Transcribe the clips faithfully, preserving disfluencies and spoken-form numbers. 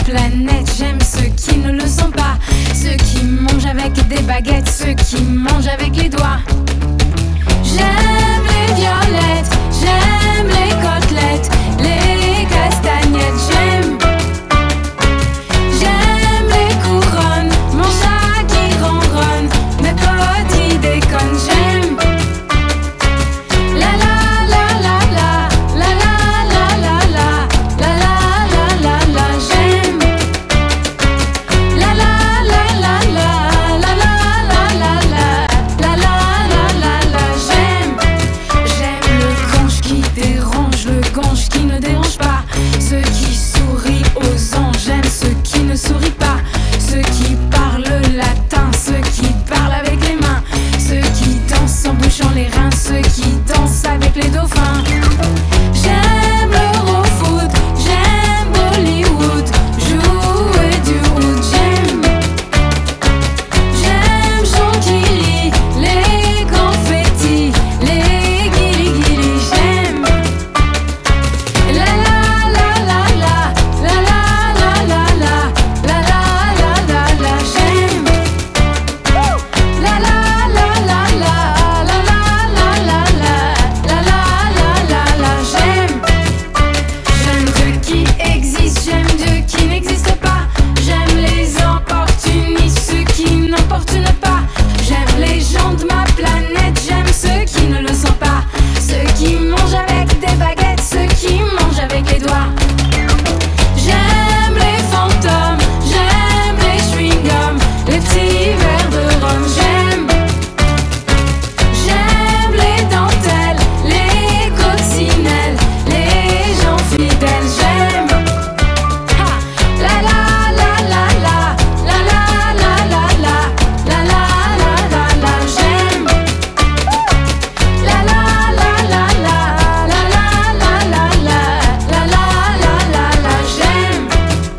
planète. J'aime ceux qui ne le sont pas, ceux qui mangent avec des baguettes, ceux qui mangent avec les doigts. J'aime les violettes, j'aime les côtelettes, les castagnettes. J'aime, j'aime les couronnes, mon chat qui ronronne, mes potes ils déconnent. J'aime la la la la la la la la la la la la la la. J'aime la la la la la la la la la la la la la la. J'aime, j'aime le gange qui dérange, le gange qui ne dérange pas, ceux qui sourient aux anges. J'aime ceux qui ne sourient pas, ceux qui parlent latin, ceux qui parlent avec les mains, ceux qui dansent en bouchant les reins, ceux qui dansent avec les dauphins. J'aime l'Eurofoot, j'aime Bollywood, jouer du oud. J'aime, j'aime Chantilly, les confettis, les guili-guili. J'aime la la la la la la la la la la la la la la. J'aime la la la la la la la la la la la la la la. J'aime, j'aime Dieu qui existe, j'aime Dieu qui n'existe pas. J'aime les opportunistes, ceux qui n'importunent pas. J'aime les gens de ma planète, j'aime ceux qui ne le sont pas, ceux qui mangent avec des baguettes, ceux qui mangent avec les doigts. J'aime les fantômes, j'aime les chewing-gums, les petits verres de rhum. J'aime, j'aime les dentelles, les coccinelles, les gens fidèles. J'aime ha, la la la la la la la la la la la la la la. J'aime la la la la la la la la la la la la la la. J'aime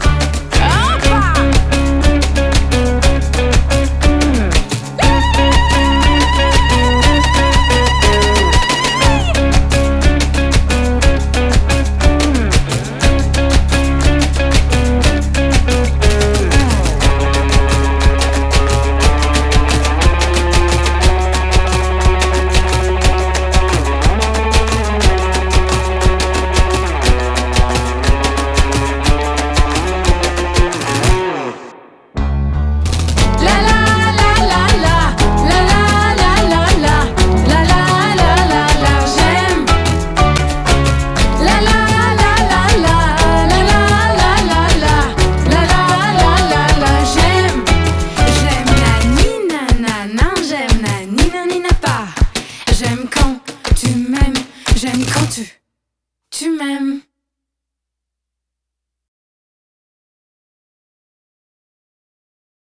la la la la la la la la la la la la la la la. J'aime la la la la la la la la la la la la la la. J'aime, j'aime la nina nana, j'aime la nina nina pas. J'aime quand tu m'aimes, j'aime quand tu tu m'aimes.